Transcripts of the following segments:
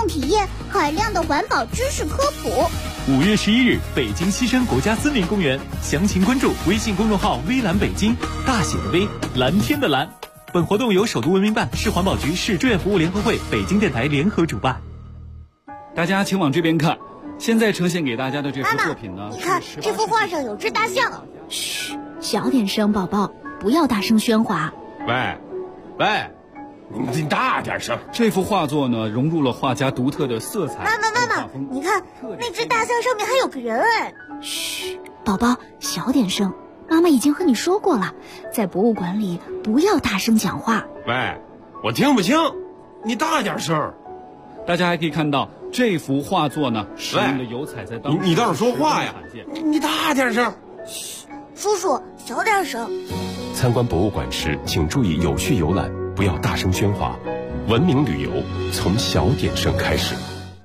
动体验，海量的环保知识科普。 5月11日，北京西山国家森林公园，详情关注微信公众号“微蓝北京”，大写的微，蓝天的蓝。本活动由首都文明办、市环保局、市志愿服务联合会、北京电台联合主办。 大家请往这边看，现在呈现给大家的这幅作品呢， 你看这幅画上有只大象。 嘘，小点声，宝宝，不要大声喧哗。 喂，你大点声。 这幅画作呢，融入了画家独特的色彩。 妈妈，你看那只大象上面还有个人哎。 嘘，宝宝，小点声。妈妈已经和你说过了，在博物馆里不要大声讲话。 喂，我听不清，你大点声。 大家还可以看到这幅画作呢，使用的油彩在当你倒是说话呀！你大点声。 嘘，叔叔小点声。 参观博物馆时，请注意有序游览，不要大声喧哗。文明旅游从小点声开始。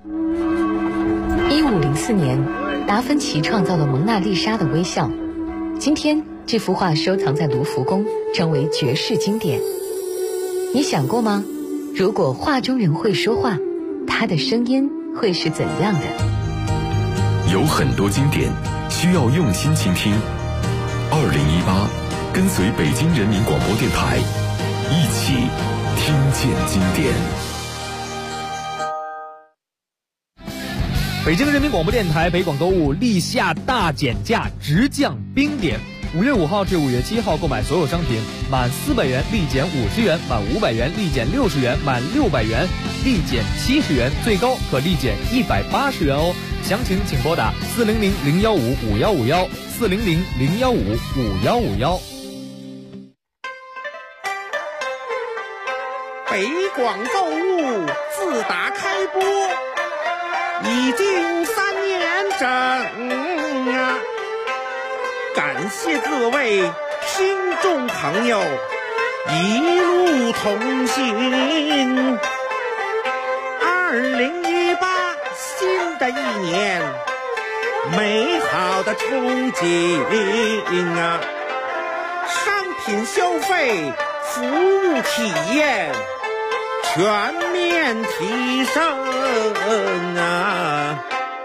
1504年，达芬奇创造了蒙娜丽莎的微笑。今天，这幅画收藏在卢浮宫，成为绝世经典。你想过吗？如果画中人会说话，他的声音会是怎样的？ 有很多经典需要用心倾听。2018，跟随北京人民广播电台，一起听见经典。 北京人民广播电台北广购物立夏大减价，直降冰点。5月5号至5月7号购买所有商品，满400元立减50元，满500元立减60元，满600元立减70元，最高可立减180元哦。详情请拨打400-015-5151，400-015-5151。 北广购物自打开播已经3年整啊！感谢各位听众朋友一路同行。2018新的一年，美好的憧憬啊！商品消费、服务体验全面提升啊！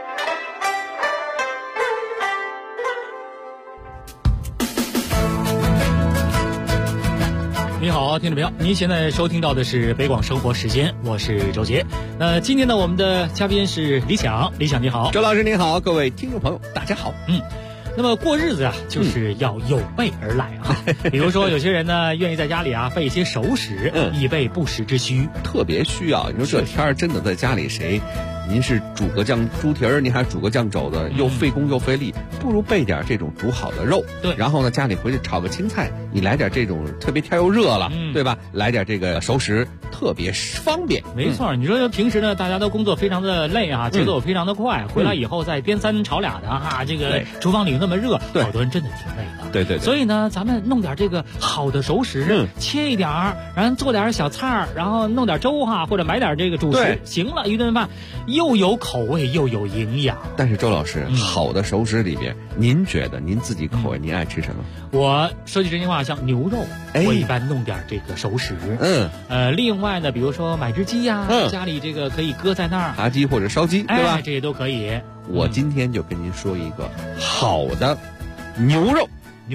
你好，听众朋友，您现在收听到的是北广生活时间，我是周杰。今天呢，我们的嘉宾是李想，李想你好。 周老师你好，各位听众朋友大家好。 那么过日子啊，就是要有备而来啊。比如说有些人呢，愿意在家里啊备一些熟食，以备不时之需， 特别需要。你说这天儿真的在家里谁？您是煮个酱猪蹄儿，您还煮个酱肘子，又费工又费力，不如备点这种煮好的肉。 对， 然后呢，家里回去炒个青菜，你来点这种特别天又热了，对吧？来点这个熟食，特别方便。 没错，你说平时呢，大家都工作非常的累啊，节奏非常的快，回来以后再颠三炒俩的啊，这个厨房里那么热，好多人真的挺累的。 对。 所以呢，咱们弄点这个好的熟食，切一点儿，然后做点小菜儿，然后弄点粥哈，或者买点这个主食，行了，一顿饭又有口味又有营养。 但是周老师，好的熟食里边，您觉得您自己口味您爱吃什么？ 我说句真心话，像牛肉，我一般弄点这个熟食。另外呢，比如说买只鸡呀，家里这个可以搁在那儿， 扒鸡或者烧鸡，对吧？ 这些都可以。 我今天就跟您说一个好的牛肉，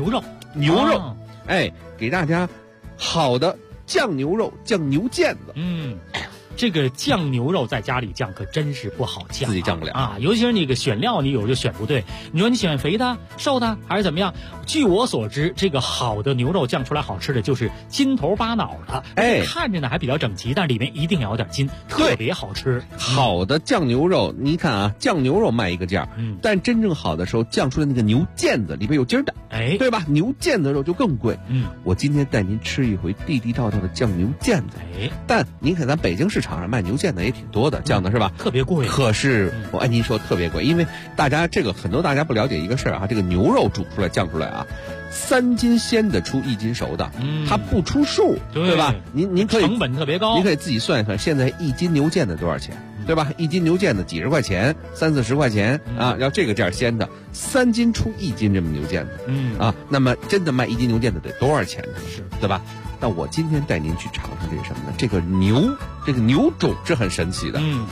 给大家好的酱牛肉，酱牛腱子。 这个酱牛肉在家里酱可真是不好酱， 自己酱不了啊！尤其是那个选料，你有时候选不对。你说你选肥的、瘦的还是怎么样？据我所知，这个好的牛肉酱出来好吃的就是筋头巴脑的，看着呢还比较整齐，但里面一定要有点筋，特别好吃。 好的酱牛肉，你看啊，酱牛肉卖一个价，但真正好的时候酱出来那个牛腱子里边有筋儿的，对吧？牛腱子肉就更贵。我今天带您吃一回地地道道的酱牛腱子。但您看咱北京市场上卖牛腱子也挺多的，酱的是吧？ 特别贵。 可是我按您说特别贵，因为大家很多大家不了解一个事儿啊，这个牛肉煮出来酱出来啊，3斤鲜的出1斤熟的，它不出数，对吧？您可以成本特别高， 您可以自己算一算，现在1斤牛腱子多少钱，对吧？1斤牛腱子几十块钱，30-40块钱啊，要这个价鲜的，3斤出1斤这么牛腱子，那么真的卖1斤牛腱子得多少钱呢？ 是， 对吧？那我今天带您去尝尝这是什么呢？这个牛种是很神奇的，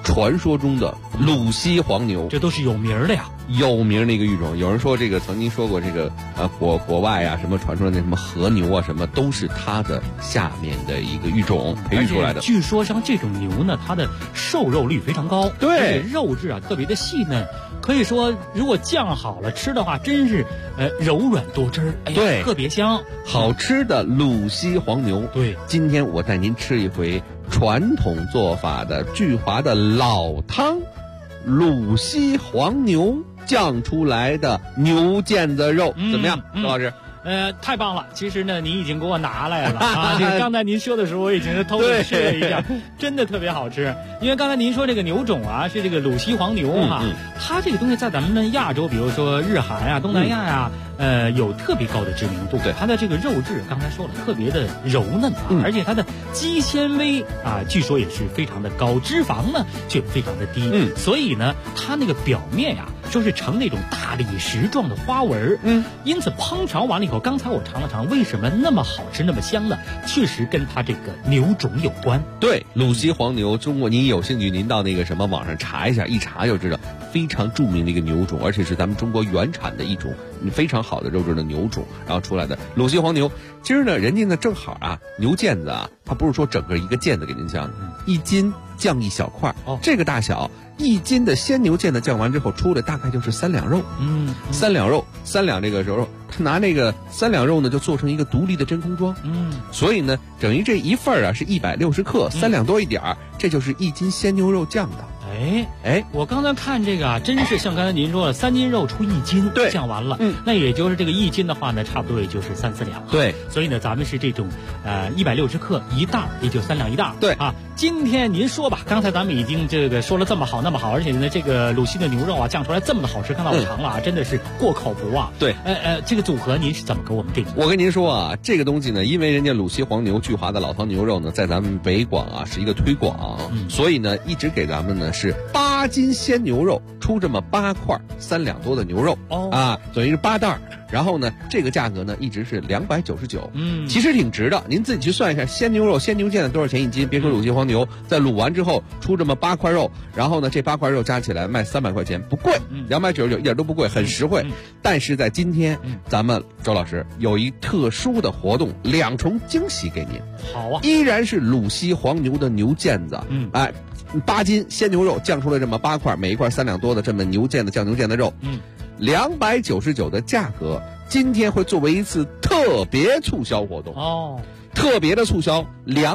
传说中的鲁西黄牛， 这都是有名的呀。 有名的一个育种，有人说这个曾经说过这个国外啊什么传出来那什么和牛啊什么都是它的下面的一个育种培育出来的。 据说像这种牛呢，它的瘦肉率非常高， 对， 而且肉质啊特别的细嫩，可以说如果酱好了吃的话，真是柔软多汁儿，哎呀， 对， 特别香。 好吃的鲁西黄牛， 对， 今天我带您吃一回传统做法的聚华的老汤，鲁西黄牛酱出来的牛腱子肉，怎么样，周老师？ 太棒了！其实呢，您已经给我拿来了啊！这个刚才您说的时候，我已经是偷着吃了一下，真的特别好吃。因为刚才您说这个牛种啊，是这个鲁西黄牛哈，它这个东西在咱们亚洲，比如说日韩啊、东南亚呀，有特别高的知名度。 对， 它的这个肉质，刚才说了，特别的柔嫩啊，而且它的肌纤维啊，据说也是非常的高，脂肪呢却非常的低。所以呢，它那个表面呀，说是呈那种大理石状的花纹。因此烹调完了以后，刚才我尝了尝，为什么那么好吃、那么香呢？确实跟它这个牛种有关。 对，鲁西黄牛，中国您有兴趣，您到那个什么网上查一下，一查就知道，非常著名的一个牛种，而且是咱们中国原产的一种非常好的肉质的牛种，然后出来的鲁西黄牛。今儿呢，人家呢正好啊，牛腱子啊，它不是说整个一个腱子给您酱，1斤酱一小块，这个大小。1斤的鲜牛腱子酱完之后，出来大概就是3两肉。3两肉，3两这个肉，他拿那个3两肉呢，就做成一个独立的真空装。所以呢，等于这一份啊是160克，3两多一点儿，这就是1斤鲜牛肉酱的。 我刚才看这个啊，真是像刚才您说的，3斤肉出1斤， 对， 酱完了，那也就是这个1斤的话呢，差不多也就是3、4两。 对， 所以呢，咱们是这种160克一袋，也就3两一袋。 对啊，今天您说吧，刚才咱们已经这个说了这么好那么好，而且呢，这个鲁西的牛肉啊，酱出来这么的好吃，刚才我尝了啊，真的是过口不忘。 对， 这个组合您是怎么给我们定的？ 我跟您说啊，这个东西呢，因为人家鲁西黄牛聚华的老汤牛肉呢，在咱们北广啊是一个推广，所以呢，一直给咱们呢是8斤鲜牛肉出这么8块3两多的牛肉，啊，等于是8袋。然后呢，这个价格呢一直是299，其实挺值的。您自己去算一下，鲜牛肉、鲜牛腱子多少钱1斤？别说鲁西黄牛，在卤完之后出这么8块肉，然后呢，这8块肉加起来卖300块钱，不贵，299一点都不贵，很实惠。但是在今天，咱们周老师有一特殊的活动，2重惊喜给您。 好啊， 依然是鲁西黄牛的牛腱子，8斤鲜牛肉酱出来这么8块，每一块3两多的这么牛腱子酱牛腱子肉，299的价格，今天会作为一次特别促销活动特别的促销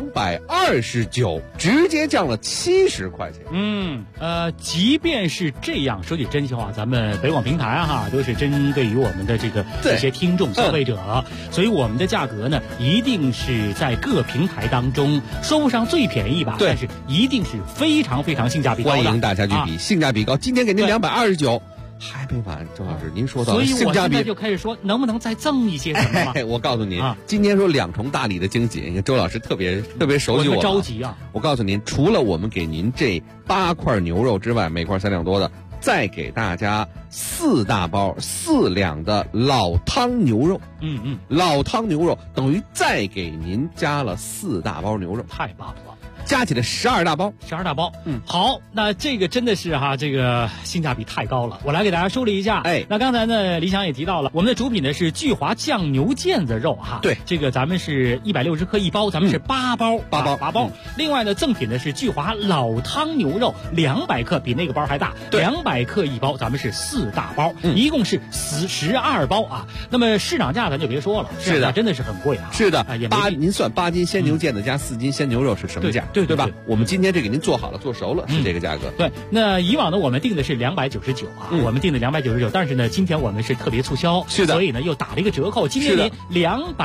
229，直接降了70块钱。 即便是这样，说句真心话，咱们北广平台哈都是针对于我们的这个一些听众消费者，所以我们的价格呢，一定是在各平台当中说不上最便宜吧，但是一定是非常非常性价比高的。 欢迎大家去比，性价比高。今天给您229。还没完，周老师，您说到所以我现在就开始说，能不能再赠一些什么吗？ 我告诉您，今天说2重大礼的惊喜，周老师特别熟悉我， 着急啊！ 我告诉您，除了我们给您这8块牛肉之外，每块3两多的，再给大家4大包4两的老汤牛肉。老汤牛肉等于再给您加了4大包牛肉， 太棒了。 加起来12大包 ，12大包。好，那这个真的是哈，这个性价比太高了。我来给大家梳理一下。那刚才呢，李想也提到了，我们的主品呢是聚华酱牛腱子肉哈。 对， 这个咱们是160克一包，咱们是8包，8包。另外呢，赠品呢是聚华老汤牛肉200克，比那个包还大，200克一包，咱们是4大包，一共是12包啊。那么市场价咱就别说了， 是的， 真的是很贵啊。 是的，您算8斤鲜牛腱子加4斤鲜牛肉是什么价？对吧？我们今天这给您做好了，做熟了，是这个价格。 对，那以往呢，我们定的是299啊，我们定的299，但是呢，今天我们是特别促销， 是的， 所以呢又打了一个折扣，今天您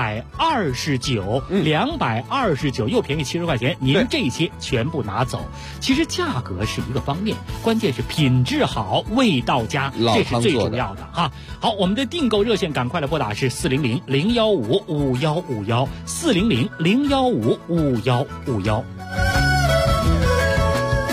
229，229又便宜70块钱，您这些全部拿走。其实价格是一个方面，关键是品质好，味道佳，这是最主要的哈。好，我们的订购热线赶快来拨打是400-015-5151，400-015-5151。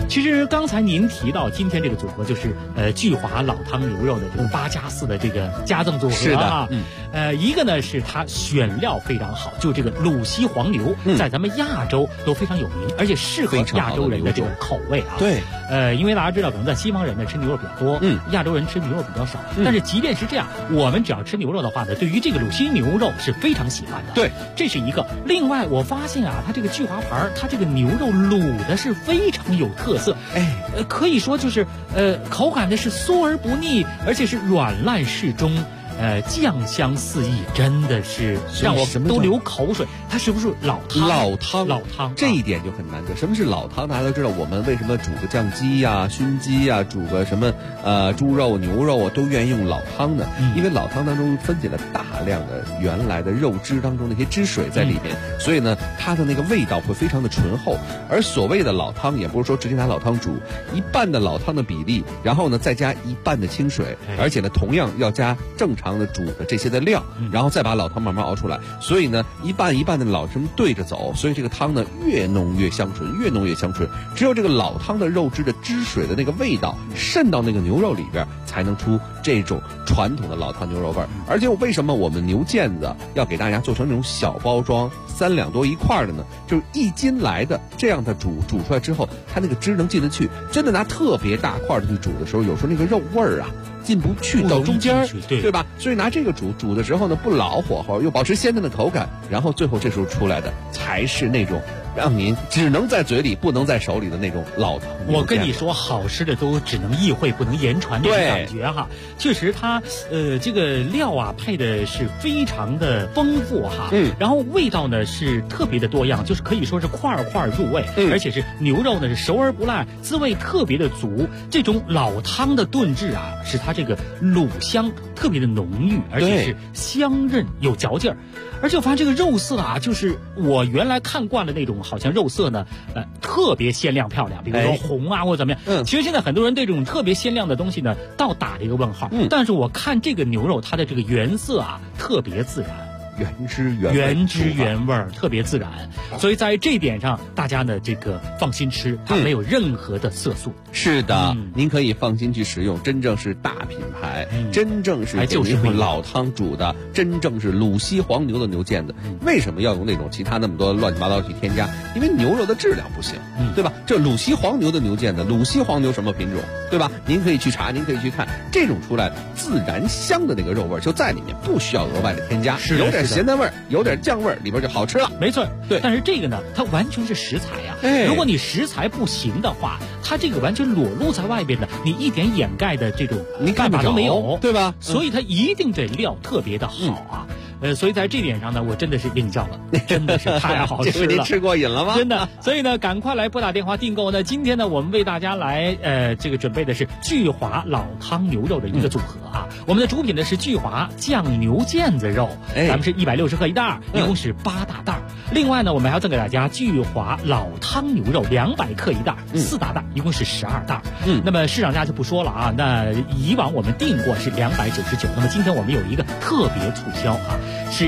其实刚才您提到今天这个组合就是聚华老汤牛肉的这个8+4的这个加赠组合是的啊。一个呢是它选料非常好，就这个鲁西黄牛，在咱们亚洲都非常有名，而且适合亚洲人的这种口味啊。 对， 因为大家知道，可能在西方人呢吃牛肉比较多，亚洲人吃牛肉比较少。但是即便是这样，我们只要吃牛肉的话呢，对于这个鲁西牛肉是非常喜欢的。 对， 这是一个。另外，我发现啊，它这个聚华牌，它这个牛肉卤的是非常有特色。可以说就是口感的是酥而不腻，而且是软烂适中。酱香四溢，真的是让我都流口水。它是不是老汤？老汤， 这一点就很难得。什么是老汤？大家都知道，我们为什么煮个酱鸡呀、熏鸡呀，煮个什么猪肉、牛肉啊，都愿意用老汤呢？因为老汤当中分解了大量的原来的肉汁当中那些汁水在里面，所以呢，它的那个味道会非常的醇厚。而所谓的老汤，也不是说直接拿老汤煮，一半的老汤的比例，然后呢再加一半的清水，而且呢同样要加正常的煮的这些的料，然后再把老汤慢慢熬出来。所以呢，一半一半的老这么对着走，所以这个汤呢越浓越香醇，越浓越香醇。只有这个老汤的肉汁的汁水的那个味道渗到那个牛肉里边，才能出这种传统的老汤牛肉味儿。而且为什么我们牛腱子要给大家做成那种小包装3两多一块的呢？就是1斤来的，这样的煮出来之后，它那个汁能进得去。真的拿特别大块的去煮的时候，有时候那个肉味儿啊进不去到中间，对吧？所以拿这个煮的时候呢，不老火候，又保持鲜嫩的口感，然后最后这时候出来的才是那种让您只能在嘴里不能在手里的那种老汤。 我跟你说，好吃的都只能意会不能言传，这种感觉哈。确实它这个料啊配的是非常的丰富哈，然后味道呢是特别的多样，就是可以说是块块入味，而且是牛肉呢是熟而不烂，滋味特别的足。这种老汤的炖制啊，使它这个卤香特别的浓郁，而且是香韧有嚼劲儿。而且我发现这个肉色啊，就是我原来看惯了那种，好像肉色呢，特别鲜亮漂亮，比如说红啊或者怎么样。其实现在很多人对这种特别鲜亮的东西呢，倒打了一个问号。但是我看这个牛肉，它的这个原色啊，特别自然。原汁原味，特别自然，所以在这一点上，大家呢这个放心吃，它没有任何的色素。 是的，您可以放心去食用，真正是大品牌，真正是就是老汤煮的，真正是鲁西黄牛的牛腱子。为什么要用那种其他那么多乱七八糟去添加？因为牛肉的质量不行，对吧？这鲁西黄牛的牛腱子，鲁西黄牛什么品种，对吧？您可以去查，您可以去看，这种出来自然香的那个肉味就在里面，不需要额外的添加，有点咸淡味儿，有点酱味儿，里边就好吃了。 没错， 对。 但是这个呢，它完全是食材呀。如果你食材不行的话，它这个完全裸露在外边的，你一点掩盖的这种办法都没有， 对吧？ 所以它一定得料特别的好啊。所以在这点上呢，我真的是给你叫了，真的是太好吃了。 您吃过瘾了吗？ 真的。所以呢，赶快来拨打电话订购呢。今天呢，我们为大家来这个准备的是聚华老汤牛肉的一个组合啊。我们的主品呢是聚华酱牛腱子肉，咱们是160克一袋，一共是8大袋。另外呢，我们还要赠给大家聚华老汤牛肉200克一袋，4大袋，一共是12袋。那么市场价就不说了啊。那以往我们订过是299，那么今天我们有一个特别促销啊。是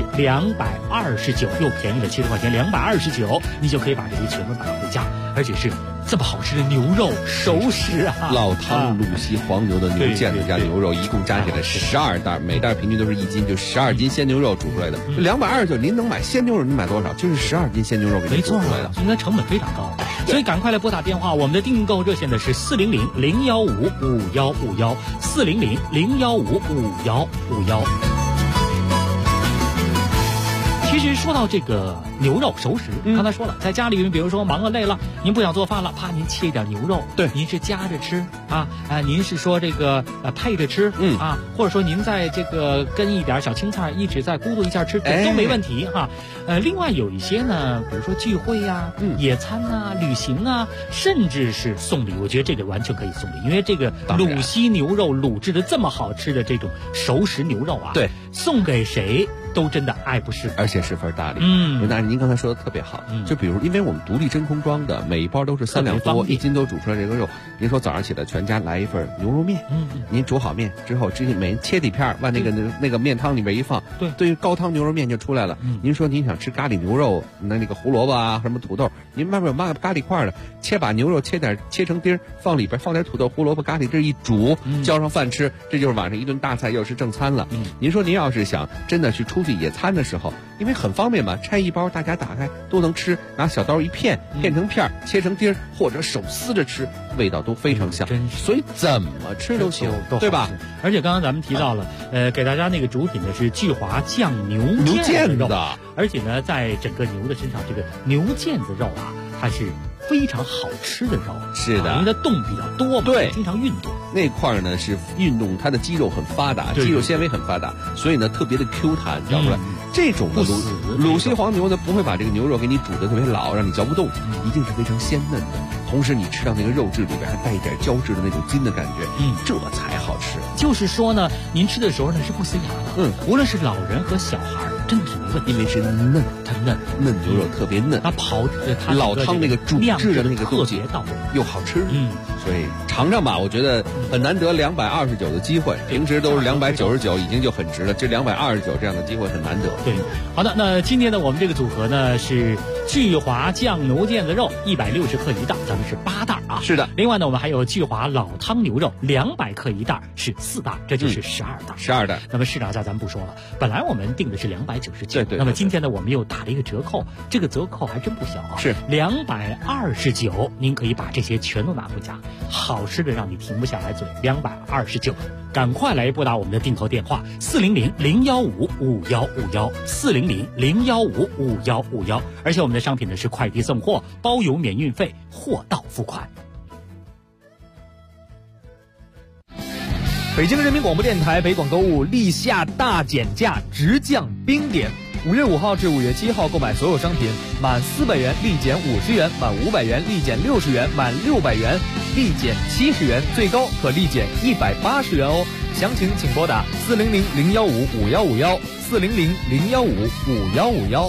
229，又便宜了70块钱，229，你就可以把这些全部买回家，而且是这么好吃的牛肉熟食啊！ 老汤鲁西黄牛的牛腱子加牛肉，一共加起来12袋，每袋平均都是1斤，就12斤鲜牛肉煮出来的。229，您能买鲜牛肉，您买多少？就是12斤鲜牛肉给您煮出来的， 应该成本非常高。所以赶快来拨打电话，我们的订购热线的是400-015-5151，400-015-5151。其实说到这个牛肉熟食，刚才说了，在家里面，比如说忙了累了，您不想做饭了，啪，您切一点牛肉， 对， 您是夹着吃啊，您是说这个配着吃，啊，或者说您在这个跟一点小青菜一直在咕嘟一下吃，都没问题哈。另外有一些呢，比如说聚会呀、野餐啊、旅行啊，甚至是送礼，我觉得这个完全可以送礼，因为这个鲁西牛肉卤制的这么好吃的这种熟食牛肉啊， 对， 送给谁都真的爱不释手， 而且十分大力。那您刚才说的特别好，就比如因为我们独立真空装的，每一包都是3两多，1斤都煮出来这个肉。您说早上起来全家来一份牛肉面，您煮好面之后，直接每人切几片，往那个面汤里边一放，对，高汤牛肉面就出来了。您说您想吃咖喱牛肉，那个胡萝卜啊，什么土豆，您外面有卖咖喱块的，把牛肉切成丁，放里边放点土豆、胡萝卜、咖喱汁一煮，浇上饭吃，这就是晚上一顿大菜，又是正餐了。您说您要是想真的去出去野餐的时候，因为很方便嘛，拆一包大家打开都能吃，拿小刀一片成片，切成丁，或者手撕着吃，味道都非常香，所以怎么吃都行，对吧？ 而且刚刚咱们提到了，给大家那个主品呢是巨华酱牛腱子，而且呢，在整个牛的身上，这个牛腱子肉啊，它是非常好吃的肉。 是的， 因为它动比较多嘛，对，经常运动。 那块呢是运动，它的肌肉很发达，肌肉纤维很发达，所以呢特别的 Q 弹，嚼出来。这种的鲁西黄牛呢，不会把这个牛肉给你煮得特别老，让你嚼不动，一定是非常鲜嫩的。同时你吃到那个肉质里边还带一点胶质的那种筋的感觉，这才好吃。 就是说呢，您吃的时候呢是不塞牙的，无论是老人和小孩，真的是没问题， 因为是嫩， 它嫩牛肉特别嫩， 它老汤那个煮制的那个特别到位， 又好吃，所以尝尝吧，我觉得很难得229的机会，平时都是299，已经就很值了，这229这样的机会很难得。 对，好的，那今天呢，我们这个组合呢是巨华酱牛腱子肉160克一袋，咱们是8袋啊。 是的。 另外呢，我们还有巨华老汤牛肉200克一袋，是4袋，这就是12袋。 12袋。 那么市场价咱们不说了，本来我们定的是299，对。那么今天呢，我们又打了一个折扣，这个折扣还真不小啊， 是 229，您可以把这些全都拿回家，好吃的让你停不下来嘴，229。赶快来拨打我们的订购电话400-015-5151，400-015-5151，而且我们的商品呢是快递送货，包邮免运费，货到付款。 北京人民广播电台北广购物立夏大减价，直降冰点。5月5号至5月7号购买所有商品，满400元立减50元，满500元立减60元，满600元立减70元，最高可立减180元哦。详情请拨打400-015-5151，400-015-5151。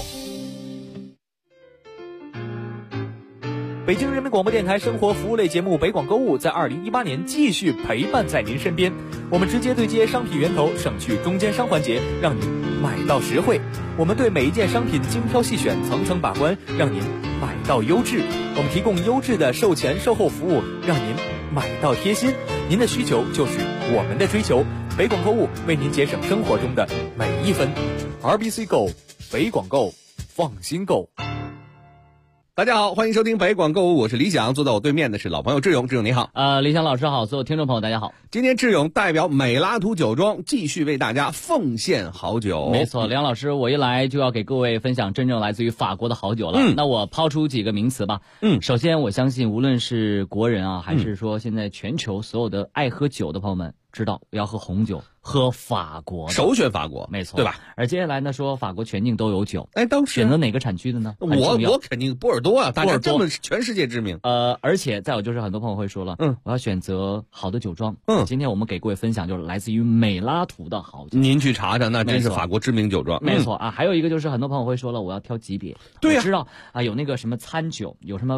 北京人民广播电台生活服务类节目北广购物在2018年继续陪伴在您身边，我们直接对接商品源头，省去中间商环节，让您买到实惠。我们对每一件商品精挑细选，层层把关，让您买到优质。我们提供优质的售前售后服务，让您买到贴心。您的需求就是我们的追求，北广购物为您节省生活中的每一分。RBC Go， 北广购，放心购。 大家好，欢迎收听北广购物，我是李想，坐在我对面的是老朋友志勇，志勇你好。 李想老师好，所有听众朋友大家好。 今天志勇代表美拉图酒庄继续为大家奉献好酒。 没错，梁老师，我一来就要给各位分享真正来自于法国的好酒了。那我抛出几个名词吧。首先我相信无论是国人啊，还是说现在全球所有的爱喝酒的朋友们，知道要喝红酒，喝法国的， 首选法国， 没错， 对吧？ 而接下来呢，说法国全境都有酒， 当时选择哪个产区的呢？ 我肯定波尔多啊，大家这么全世界知名。 而且再有就是很多朋友会说了，我要选择好的酒庄。今天我们给各位分享就是来自于美拉图的好酒， 您去查查，那真是法国知名酒庄。 没错啊，还有一个就是很多朋友会说了，我要挑级别。 对呀， 知道啊，有那个什么餐酒，有什么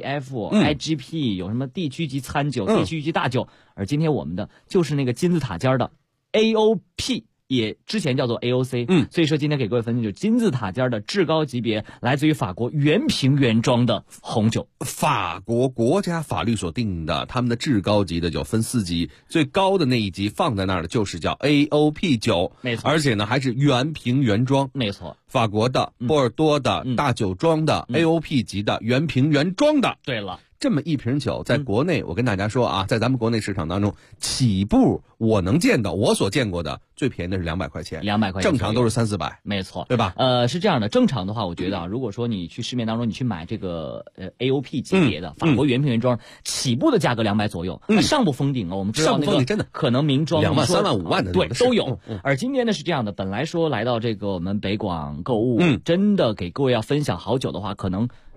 VDF、IGP， 有什么地区级餐酒、地区级大酒。而今天我们的就是那个金字塔尖的 AOP， 也之前叫做 AOC。所以说今天给各位分享就是金字塔尖的至高级别，来自于法国原瓶原装的红酒。 法国国家法律所定的，他们的至高级的酒分4级，最高的那一级放在那儿的就是叫 AOP 酒， 没错， 而且呢还是原瓶原装， 没错， 法国的、波尔多的、大酒庄的、AOP 级的原瓶原装的。 对了。 这么一瓶酒在国内，我跟大家说啊，在咱们国内市场当中，起步我能见到，我所见过的最便宜的是200块钱 ，200块钱， 正常都是300-400， 没错， 对吧？ 是这样的，正常的话，我觉得啊，如果说你去市面当中你去买这个AOP 级别的法国原瓶原装，起步的价格200左右，上不封顶啊，我们知道那个真的可能名庄 2万、3万、5万的对都有。而今天呢是这样的，本来说来到这个我们北广购物，真的给各位要分享好酒的话，可能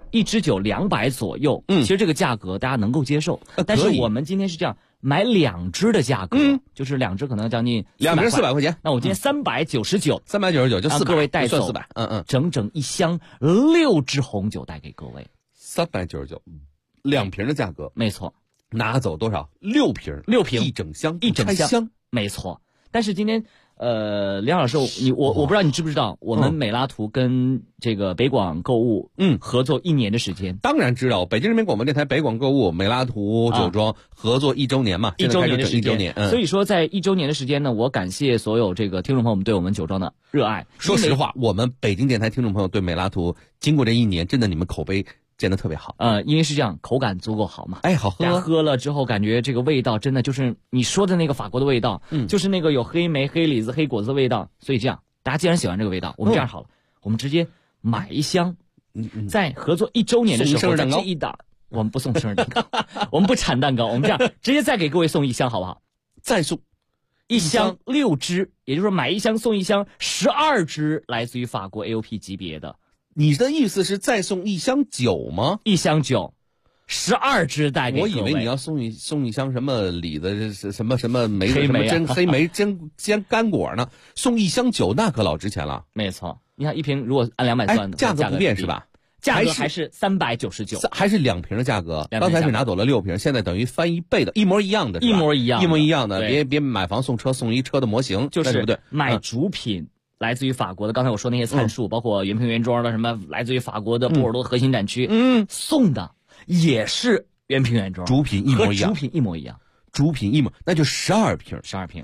一支酒200左右，其实这个价格大家能够接受。但是我们今天是这样，买2支的价格，就是2支可能将近 2瓶400块钱。 那我今天399 就400， 各位带走 400， 整整一箱6支红酒带给各位 ，399，2瓶的价格， 没错。 拿走多少？6瓶，一整箱， 没错。但是今天。梁老师，我不知道你知不知道，我们美拉图跟这个北广购物合作1年的时间。 当然知道，北京人民广播电台北广购物美拉图酒庄合作1周年嘛 ，1周年的时间。 1周年， 所以说在1周年的时间呢，我感谢所有这个听众朋友们对我们酒庄的热爱。 说实话，我们北京电台听众朋友对美拉图经过这1年，真的你们口碑建得特别好。 因为是这样，口感足够好嘛。 好喝。 喝了之后感觉这个味道真的就是你说的那个法国的味道，就是那个有黑莓、黑李子、黑果子的味道。所以这样，大家既然喜欢这个味道，我们这样好了，我们直接买1箱，在合作1周年的时候，在这一档，我们不送生日蛋糕，我们不产蛋糕，我们这样直接再给各位送1箱，好不好？ 再送 1箱6支，也就是说买1箱送1箱，12支来自于法国 AOP 级别的。 你的意思是再送1箱酒吗 ？1箱酒，12支带给各位。 我以为你要送一箱什么李子什么莓黑莓黑莓煎干果呢？送1箱酒那可老值钱了。 没错，你看1瓶如果按200算的， 价格不变是吧？ 价格还是399， 还是2瓶的价格。刚才是拿走了6瓶，现在等于翻1倍的，一模一样的， 一模一样的。别买房送车，送一车的模型， 就是对不对？ 买主品。来自于法国的，刚才我说那些参数，包括原瓶原装的什么，来自于法国的波尔多核心展区，送的也是原瓶原装， 主品一模一样， 主品一模， 那就12瓶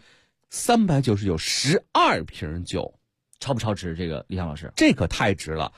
，399，12瓶酒， 超不超值？这个李想老师， 这可太值了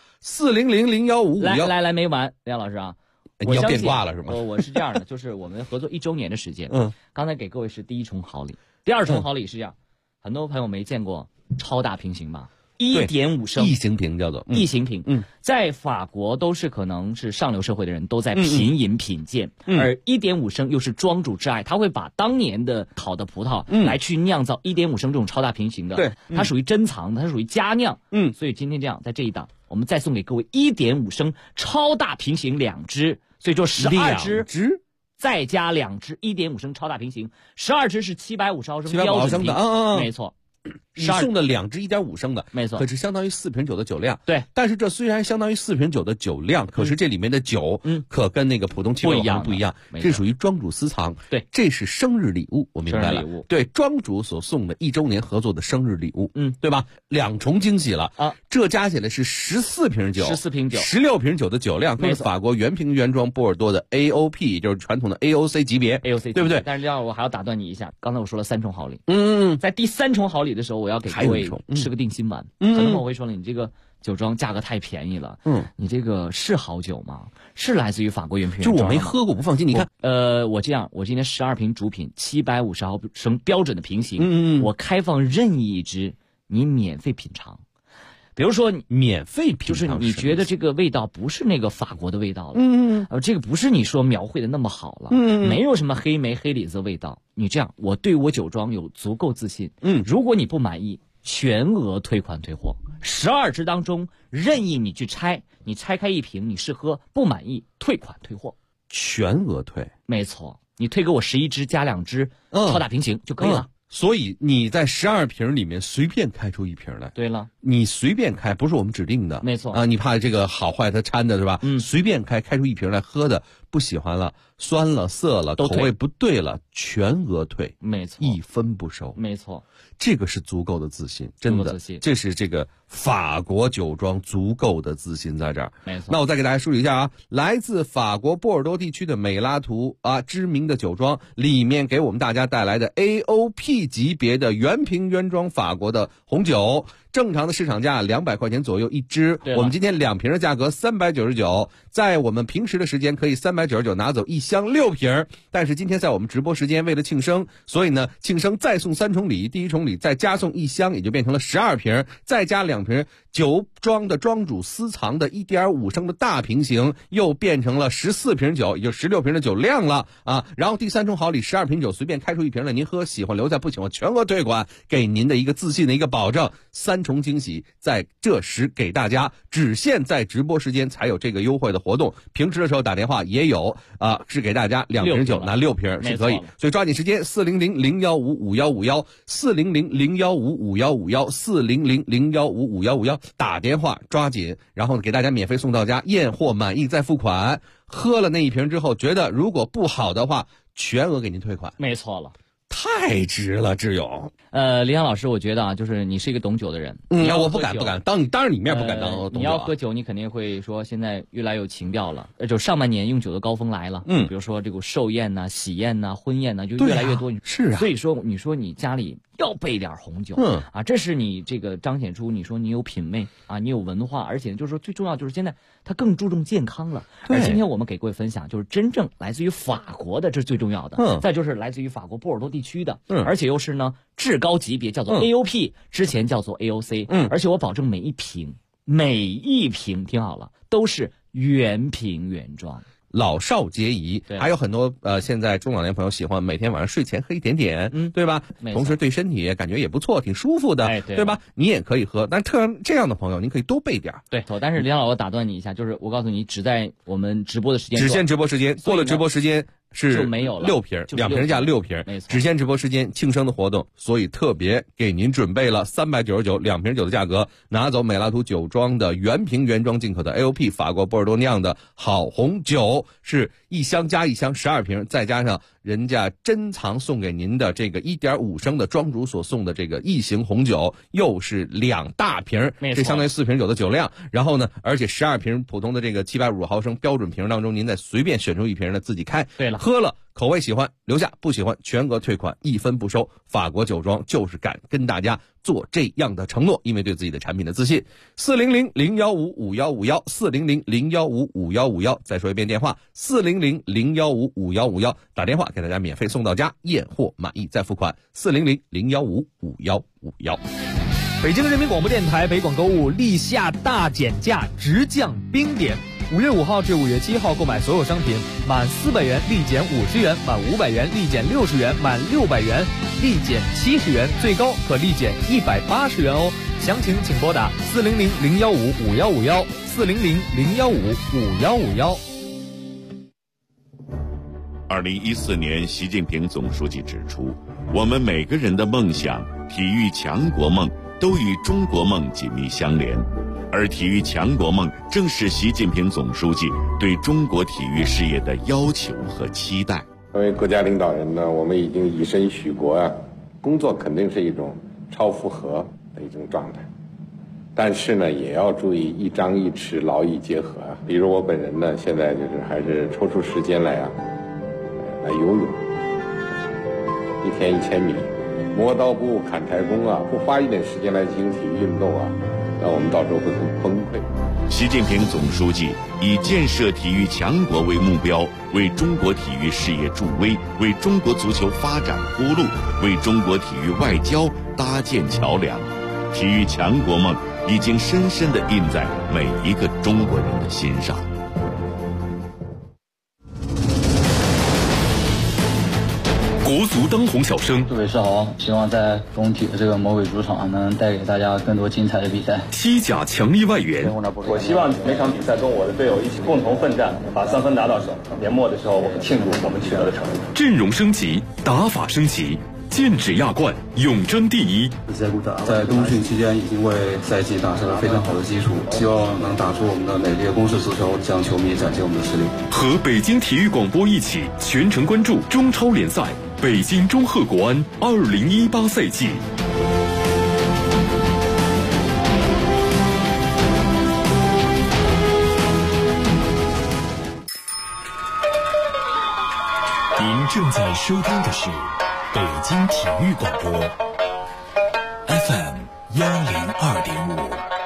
，400015551， 来没完，李想老师啊， 你要变卦了是吗？ 我是这样的，就是我们合作1周年的时间，刚才给各位是第1重好礼，第2重好礼是这样，很多朋友没见过。超大瓶型吧，1.5升异形瓶叫做异形瓶，在法国都是可能是上流社会的人都在品饮品鉴，而1.5升又是庄主之爱，他会把当年的好的葡萄来去酿造1.5升这种超大瓶型的， 对， 它属于珍藏的，它属于佳酿，所以今天这样在这一档，我们再送给各位1.5升超大瓶型2支，所以说12支。再加2支1.5升超大瓶型，12支是750毫升标准瓶，没错。 你送的2支1.5升的， 没错， 可是相当于4瓶酒的酒量。 对， 但是这虽然相当于4瓶酒的酒量，可是这里面的酒，可跟那个普通750不一样，这属于庄主私藏。 对， 这是生日礼物，我明白了。 生日礼物， 对，庄主所送的1周年合作的生日礼物，对吧？2重惊喜了啊！这加起来是14瓶酒，16瓶酒的酒量，都是法国原瓶原装波尔多的 AOP， 也就是传统的 AOC 级别，对不对？ 但是这样我还要打断你一下，刚才我说了3重好礼，在第3重好礼的时候，我要给各位吃个定心丸。很多朋友会说了，你这个酒庄价格太便宜了，你这个是好酒吗？是来自于法国原瓶原装， 就我没喝过，不放心。你看， 我这样，我今天12瓶主品750毫升标准的瓶型，我开放任意一支，你免费品尝。比如说免费品尝， 就是你觉得这个味道不是那个法国的味道了，这个不是你说描绘的那么好了，没有什么黑莓黑李子的味道。你这样，我对我酒庄有足够自信，如果你不满意，全额退款退货。12支当中任意你去拆，你拆开1瓶你试喝，不满意退款退货， 全额退。 没错，你退给我11支加2支超大瓶型就可以了。 所以你在12瓶里面随便开出1瓶来。 对了， 你随便开，不是我们指定的。 没错啊，你怕这个好坏它掺的是吧？随便开出1瓶来喝的，不喜欢了，酸了涩了，口味不对了，全额退。 没错 ，1分不收。 没错， 这个是足够的自信，真的，这是这个法国酒庄足够的自信在这儿。 没错。 那我再给大家梳理一下啊，来自法国波尔多地区的美拉图啊，知名的酒庄里面给我们大家带来的 AOP 级别的原瓶原装法国的红酒，正常的市场价200块钱左右1支，我们今天2瓶的价格399，在我们平时的时间可以399拿走1箱6瓶，但是今天在我们直播时间为了庆生，所以呢庆生再送3重礼，第1重礼再加送1箱，也就变成了12瓶，再加2瓶酒庄的庄主私藏的 1.5 升的大瓶型又变成了14瓶酒，也就16瓶的酒量了啊。然后第3重好礼12瓶酒随便开出1瓶来，您喝喜欢留下，不喜欢全额退款，给您的一个自信的一个保证。3重惊喜在这时给大家，只限在直播时间才有这个优惠的活动，平时的时候打电话也有啊，是给大家2瓶酒拿6瓶是可以，所以抓紧时间，400-015-5151，400-015-5151，400-015-5151，打电话抓紧，然后给大家免费送到家，验货满意再付款。喝了那1瓶之后，觉得如果不好的话，全额给您退款。 没错了。 太值了，志勇。 李阳老师，我觉得啊，就是你是一个懂酒的人。 我不敢，当然你面不敢当懂酒。 你要喝酒，你肯定会说现在越来有情调了，就上半年用酒的高峰来了。比如说这个寿宴呐、喜宴呐、婚宴呐，就越来越多。 是啊。 所以说，你说你家里要备点红酒，这是你这个彰显出你说你有品味啊，你有文化，而且就是说最重要就是现在它更注重健康了。而今天我们给各位分享，就是真正来自于法国的，这是最重要的。再就是来自于法国波尔多地区的，而且又是呢至高级别，叫做 AOP，之前叫做 AOC。而且我保证每一瓶听好了，都是原瓶原装。 老少皆宜，还有很多现在中老年朋友喜欢每天晚上睡前喝一点点，对吧？同时对身体感觉也不错，挺舒服的，对吧？你也可以喝，但这样的朋友，您可以多备点。 对，但是李阳老师打断你一下，就是我告诉你，只在我们直播的时间， 只限直播时间，过了直播时间是就没有了 6瓶，2瓶价6瓶，只限直播时间庆生的活动，所以特别给您准备了399，2瓶酒的价格，拿走美拉图酒庄的原瓶原装进口的 AOP 法国波尔多酿的好红酒，是1箱加1箱12瓶，再加上人家珍藏送给您的这个1.5升的庄主所送的这个异型红酒，又是2大瓶，这相当于4瓶酒的酒量。然后呢，而且12瓶普通的这个750毫升标准瓶当中，您再随便选出1瓶呢自己开。 对了， 喝了口味喜欢留下，不喜欢全额退款，1分不收。法国酒庄就是敢跟大家做这样的承诺，因为对自己的产品的自信。400-015-5151，400-015-5151，再说一遍电话，400-015-5151，打电话给大家免费送到家，验货满意再付款，400-015-5151。 北京人民广播电台北广购物立夏大减价，直降冰点。5月5号至5月7号购买所有商品，满400元立减50元，满500元立减60元，满600元立减70元，最高可立减180元哦。详情请拨打400-015-5151，400-015-5151。 2014年，习近平总书记指出，我们每个人的梦想、体育强国梦都与中国梦紧密相连。而体育强国梦正是习近平总书记对中国体育事业的要求和期待。 作为国家领导人呢，我们已经以身许国啊，工作肯定是一种超负荷的一种状态，但是呢，也要注意一张一弛，劳逸结合啊。比如我本人呢，现在就是还是抽出时间来游泳，1天1000米，磨刀不误砍柴工啊，不花一点时间来进行体育运动啊，那我们到时候会很崩溃。 习近平总书记以建设体育强国为目标，为中国体育事业助威，为中国足球发展铺路，为中国体育外交搭建桥梁。体育强国梦已经深深地印在每一个中国人的心上。 国足当红小生， 各位是好，希望在中体的这个魔鬼主场能带给大家更多精彩的比赛。 西甲强力外援， 我希望每场比赛跟我的队友一起共同奋战，把3分拿到手。年末的时候，我们庆祝我们取得的成绩。 阵容升级，打法升级，剑指亚冠，永争第一。 在冬训期间已经为赛季打下了非常好的基础，希望能打出我们的美丽的攻势足球，向球迷展现我们的实力。 和北京体育广播一起全程关注中超联赛。北京中赫国安2018赛季。 您正在收听的是北京体育广播 FM 102.5。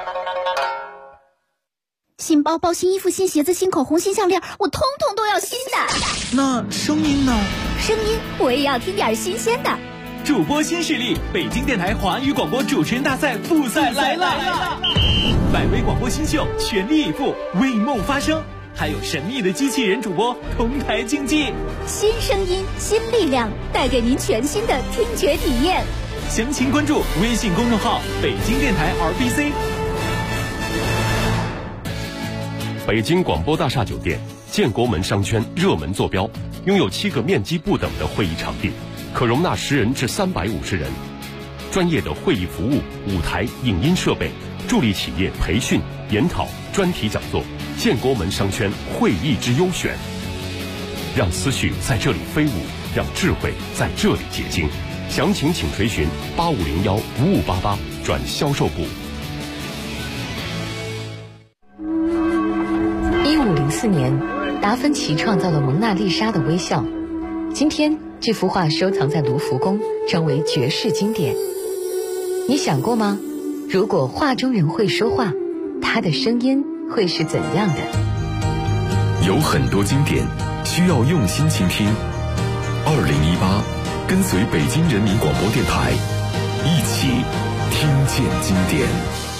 新包包、新衣服、新鞋子、新口红、新项链，我通通都要新的。 那声音呢？ 声音我也要听点新鲜的。 主播新势力，北京电台华语广播主持人大赛复赛来了！ 百威广播新秀全力以赴为梦发声，还有神秘的机器人主播同台竞技， 新声音新力量，带给您全新的听觉体验。 详情关注微信公众号北京电台 RBC。 北京广播大厦酒店建国门商圈热门坐标，拥有7个面积不等的会议场地，可容纳10人至350人，专业的会议服务、舞台、影音设备，助力企业培训、研讨、专题讲座。建国门商圈会议之优选，让思绪在这里飞舞，让智慧在这里结晶。详情请垂询8501-5588转销售部。 1504年，达芬奇创造了蒙娜丽莎的微笑。今天，这幅画收藏在卢浮宫，成为绝世经典。你想过吗？如果画中人会说话，他的声音会是怎样的？ 有很多经典需要用心倾听。2018，跟随北京人民广播电台，一起听见经典。